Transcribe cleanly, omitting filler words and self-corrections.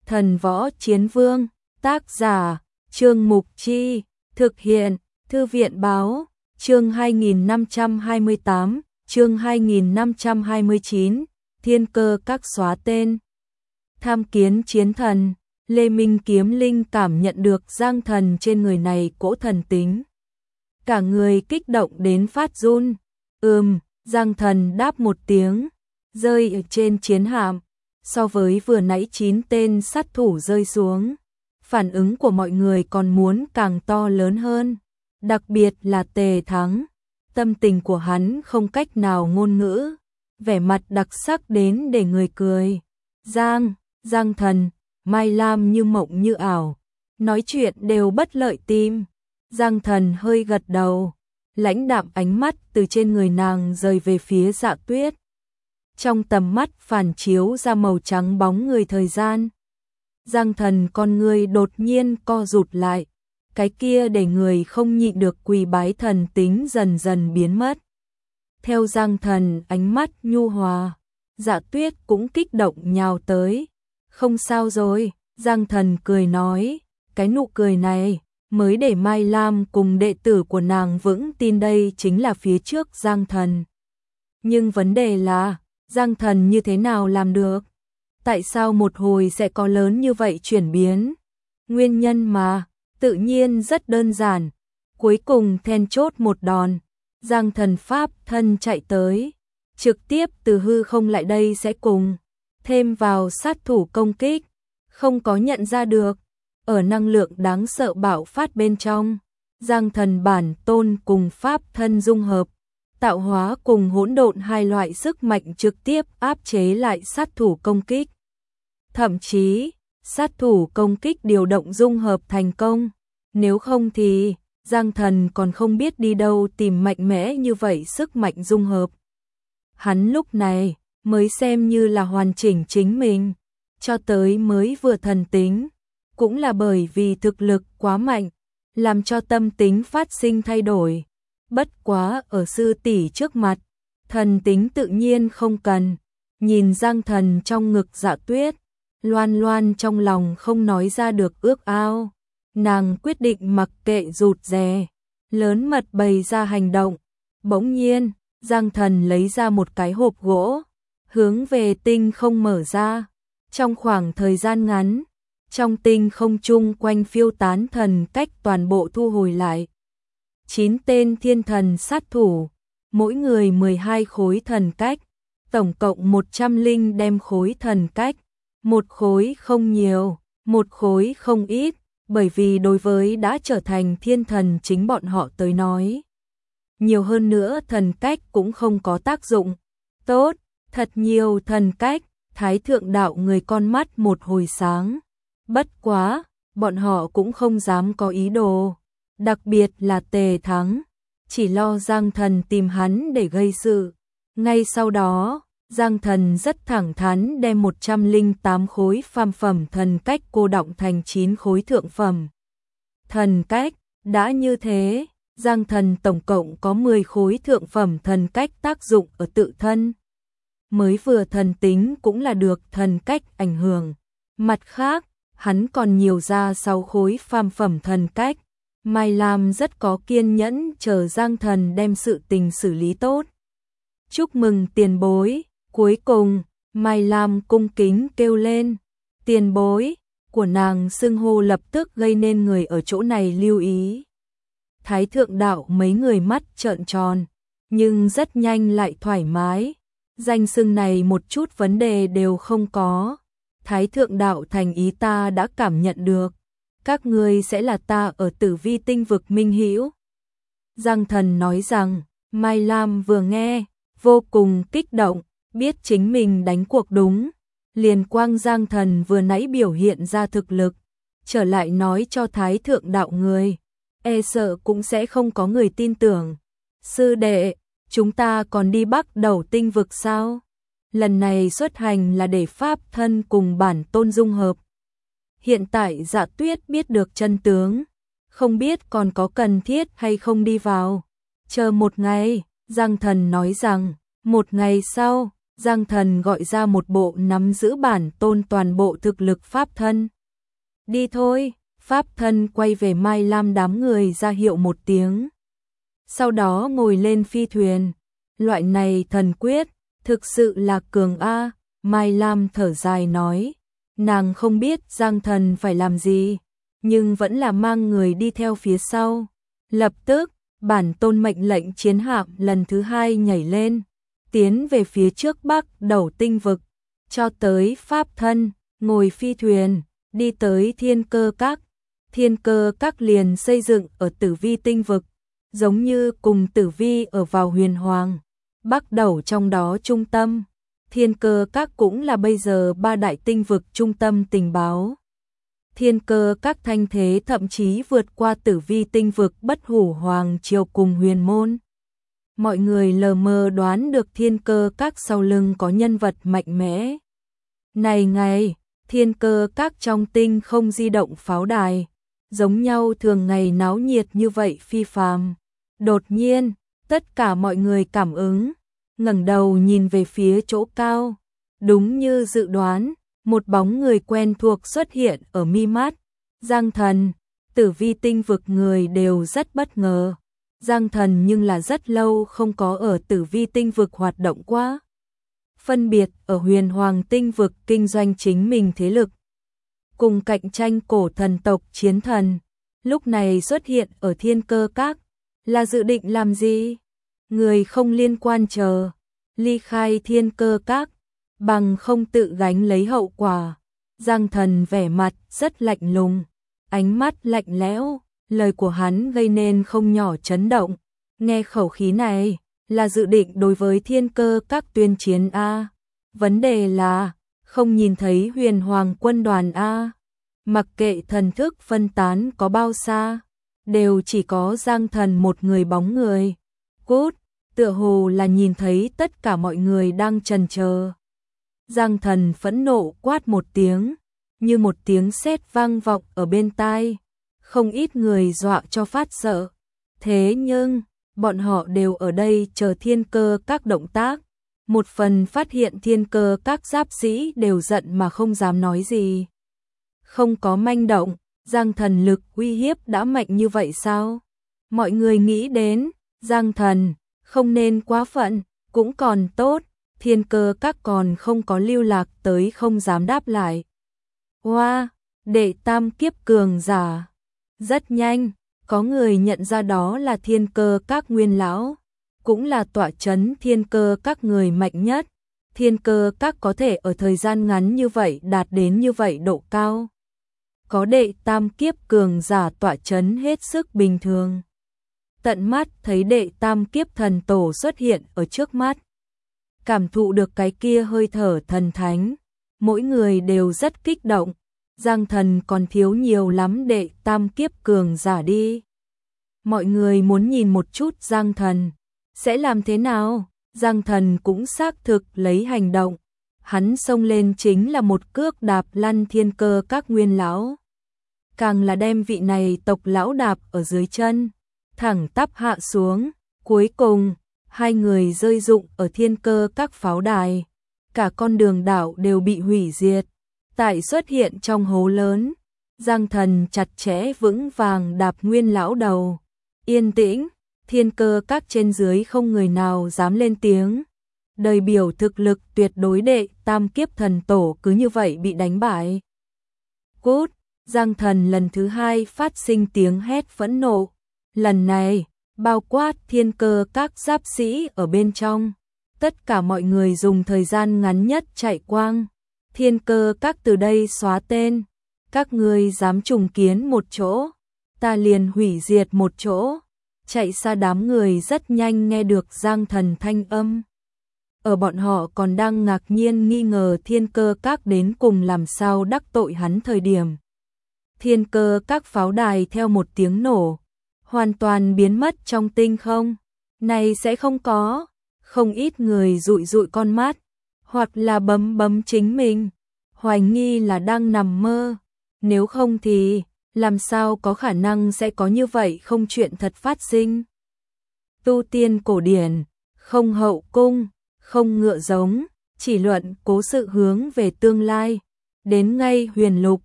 Thần Võ Chiến Vương, tác giả, Trương Mục Chi, thực hiện, Thư viện Báo, chương 2528, chương 2529, Thiên Cơ Các xóa tên. Tham kiến chiến thần, Lê Minh Kiếm Linh cảm nhận được Giang Thần trên người này cỗ thần tính. Cả người kích động đến phát run. Giang Thần đáp một tiếng, rơi ở trên chiến hạm. So với vừa nãy 9 tên sát thủ rơi xuống, phản ứng của mọi người còn muốn càng to lớn hơn. Đặc biệt là Tề Thắng, tâm tình của hắn không cách nào ngôn ngữ, vẻ mặt đặc sắc đến để người cười. Giang Thần, Mai Lam như mộng như ảo, nói chuyện đều bất lợi tim. Giang Thần hơi gật đầu, lãnh đạm ánh mắt từ trên người nàng rời về phía Dạ Tuyết. Trong tầm mắt phản chiếu ra màu trắng bóng người thời gian. Giang Thần con người đột nhiên co rụt lại, cái kia để người không nhịn được quỳ bái thần tính dần dần biến mất. Theo Giang Thần ánh mắt nhu hòa, Dạ Tuyết cũng kích động nhào tới. Không sao rồi, Giang Thần cười nói, cái nụ cười này mới để Mai Lam cùng đệ tử của nàng vững tin đây chính là phía trước Giang Thần. Nhưng vấn đề là, Giang Thần như thế nào làm được? Tại sao một hồi sẽ có lớn như vậy chuyển biến? Nguyên nhân mà, tự nhiên rất đơn giản. Cuối cùng then chốt một đòn, Giang Thần pháp thân chạy tới, trực tiếp từ hư không lại đây sẽ cùng thêm vào sát thủ công kích, không có nhận ra được. Ở năng lượng đáng sợ bạo phát bên trong, Giang Thần bản tôn cùng pháp thân dung hợp, tạo hóa cùng hỗn độn hai loại sức mạnh trực tiếp áp chế lại sát thủ công kích. Thậm chí, sát thủ công kích điều động dung hợp thành công, nếu không thì Giang Thần còn không biết đi đâu tìm mạnh mẽ như vậy sức mạnh dung hợp. Hắn lúc này mới xem như là hoàn chỉnh chính mình, cho tới mới vừa thần tính, cũng là bởi vì thực lực quá mạnh, làm cho tâm tính phát sinh thay đổi. Bất quá ở sư tỷ trước mặt, thần tính tự nhiên không cần. Nhìn Giang Thần trong ngực Dạ Tuyết, Loan Loan trong lòng không nói ra được ước ao. Nàng quyết định mặc kệ rụt rè, lớn mật bày ra hành động. Bỗng nhiên, Giang Thần lấy ra một cái hộp gỗ, hướng về tinh không mở ra. Trong khoảng thời gian ngắn, trong tinh không chung quanh phiêu tán thần cách toàn bộ thu hồi lại. 9 tên thiên thần sát thủ, mỗi người 12 khối thần cách, tổng cộng 100 đem khối thần cách, một khối không nhiều, một khối không ít, bởi vì đối với đã trở thành thiên thần chính bọn họ tới nói. Nhiều hơn nữa thần cách cũng không có tác dụng. Tốt, thật nhiều thần cách, Thái Thượng Đạo người con mắt một hồi sáng. Bất quá, bọn họ cũng không dám có ý đồ. Đặc biệt là Tề Thắng, chỉ lo Giang Thần tìm hắn để gây sự. Ngay sau đó, Giang Thần rất thẳng thắn đem 108 khối phàm phẩm thần cách cô đọng thành 9 khối thượng phẩm thần cách. Đã như thế, Giang Thần tổng cộng có 10 khối thượng phẩm thần cách tác dụng ở tự thân. Mới vừa thần tính cũng là được thần cách ảnh hưởng. Mặt khác, hắn còn nhiều ra 6 khối phàm phẩm thần cách. Mai Lam rất có kiên nhẫn chờ Giang Thần đem sự tình xử lý tốt. Chúc mừng tiền bối. Cuối cùng, Mai Lam cung kính kêu lên. Tiền bối, của nàng xưng hô lập tức gây nên người ở chỗ này lưu ý. Thái Thượng Đạo mấy người mắt trợn tròn, nhưng rất nhanh lại thoải mái. Danh xưng này một chút vấn đề đều không có. Thái Thượng Đạo thành ý ta đã cảm nhận được. Các ngươi sẽ là ta ở Tử Vi tinh vực minh hữu. Giang Thần nói rằng, Mai Lam vừa nghe, vô cùng kích động, biết chính mình đánh cuộc đúng. Liền quang Giang Thần vừa nãy biểu hiện ra thực lực, trở lại nói cho Thái Thượng Đạo người, e sợ cũng sẽ không có người tin tưởng. Sư đệ, chúng ta còn đi Bắc Đầu tinh vực sao? Lần này xuất hành là để pháp thân cùng bản tôn dung hợp. Hiện tại Dạ Tuyết biết được chân tướng, không biết còn có cần thiết hay không đi vào. Chờ một ngày, Giang Thần nói rằng, một ngày sau, Giang Thần gọi ra một bộ nắm giữ bản tôn toàn bộ thực lực pháp thân. Đi thôi, pháp thân quay về Mai Lam đám người ra hiệu một tiếng. Sau đó ngồi lên phi thuyền. Loại này thần quyết, thực sự là cường a. Mai Lam thở dài nói. Nàng không biết Giang Thần phải làm gì, nhưng vẫn là mang người đi theo phía sau. Lập tức, bản tôn mệnh lệnh chiến hạm lần thứ 2 nhảy lên, tiến về phía trước Bắc Đầu tinh vực, cho tới pháp thân, ngồi phi thuyền, đi tới Thiên Cơ Các. Thiên Cơ Các liền xây dựng ở Tử Vi tinh vực, giống như cùng Tử Vi ở vào Huyền Hoàng, Bắc Đầu trong đó trung tâm. Thiên Cơ Các cũng là bây giờ 3 đại tinh vực trung tâm tình báo. Thiên Cơ Các thanh thế thậm chí vượt qua Tử Vi tinh vực Bất Hủ Hoàng triều cùng Huyền môn. Mọi người lờ mờ đoán được Thiên Cơ Các sau lưng có nhân vật mạnh mẽ. Này ngày, Thiên Cơ Các trong tinh không di động pháo đài, giống nhau thường ngày náo nhiệt như vậy phi phàm. Đột nhiên, tất cả mọi người cảm ứng, ngẩng đầu nhìn về phía chỗ cao. Đúng như dự đoán, một bóng người quen thuộc xuất hiện ở mi mắt. Giang Thần, Tử Vi tinh vực người đều rất bất ngờ. Giang Thần nhưng là rất lâu không có ở Tử Vi tinh vực hoạt động qua. Phân biệt ở Huyền Hoàng tinh vực kinh doanh chính mình thế lực. Cùng cạnh tranh cổ thần tộc Chiến Thần, lúc này xuất hiện ở Thiên Cơ Các, là dự định làm gì? Người không liên quan chờ, ly khai Thiên Cơ Các, bằng không tự gánh lấy hậu quả. Giang Thần vẻ mặt rất lạnh lùng, ánh mắt lạnh lẽo, lời của hắn gây nên không nhỏ chấn động. Nghe khẩu khí này, là dự định đối với Thiên Cơ Các tuyên chiến a. Vấn đề là, không nhìn thấy Huyền Hoàng quân đoàn a. Mặc kệ thần thức phân tán có bao xa, đều chỉ có Giang Thần một người bóng người. Cút, tựa hồ là nhìn thấy tất cả mọi người đang chần chờ. Giang Thần phẫn nộ quát một tiếng, như một tiếng sét vang vọng ở bên tai. Không ít người dọa cho phát sợ. Thế nhưng, bọn họ đều ở đây chờ Thiên Cơ Các động tác. Một phần phát hiện Thiên Cơ Các giáp sĩ đều giận mà không dám nói gì. Không có manh động, Giang Thần lực uy hiếp đã mạnh như vậy sao? Mọi người nghĩ đến, Giang Thần không nên quá phận, cũng còn tốt, Thiên Cơ Các còn không có lưu lạc tới không dám đáp lại. Hoa, đệ tam kiếp cường giả. Rất nhanh, có người nhận ra đó là Thiên Cơ Các nguyên lão, cũng là tọa chấn Thiên Cơ Các người mạnh nhất. Thiên Cơ Các có thể ở thời gian ngắn như vậy đạt đến như vậy độ cao. Có đệ tam kiếp cường giả tọa chấn hết sức bình thường. Tận mắt thấy đệ tam kiếp thần tổ xuất hiện ở trước mắt. Cảm thụ được cái kia hơi thở thần thánh, mỗi người đều rất kích động. Giang Thần còn thiếu nhiều lắm đệ tam kiếp cường giả đi. Mọi người muốn nhìn một chút Giang Thần sẽ làm thế nào. Giang Thần cũng xác thực lấy hành động. Hắn xông lên chính là một cước đạp lăn Thiên Cơ Các nguyên lão. Càng là đem vị này tộc lão đạp ở dưới chân, thẳng tắp hạ xuống. Cuối cùng, hai người rơi rụng ở Thiên Cơ Các pháo đài. Cả con đường đảo đều bị hủy diệt. Tại xuất hiện trong hố lớn, Giang Thần chặt chẽ vững vàng đạp nguyên lão đầu. Yên tĩnh, Thiên Cơ Các trên dưới không người nào dám lên tiếng. Đời biểu thực lực tuyệt đối đệ tam kiếp thần tổ cứ như vậy bị đánh bại. Cút, Giang Thần lần thứ 2 phát sinh tiếng hét phẫn nộ. Lần này, bao quát Thiên Cơ Các giáp sĩ ở bên trong. Tất cả mọi người dùng thời gian ngắn nhất chạy quang. Thiên Cơ Các từ đây xóa tên. Các ngươi dám trùng kiến một chỗ, ta liền hủy diệt một chỗ. Chạy xa đám người rất nhanh nghe được Giang Thần thanh âm. Ở bọn họ còn đang ngạc nhiên nghi ngờ Thiên Cơ Các đến cùng làm sao đắc tội hắn thời điểm. Thiên Cơ Các pháo đài theo một tiếng nổ, hoàn toàn biến mất trong tinh không. Này sẽ không có. Không ít người dụi dụi con mắt, hoặc là bấm chính mình, hoài nghi là đang nằm mơ. Nếu không thì, làm sao có khả năng sẽ có như vậy không chuyện thật phát sinh. Tu tiên cổ điển, không hậu cung, không ngựa giống, chỉ luận cố sự hướng về tương lai. Đến ngay huyền lục,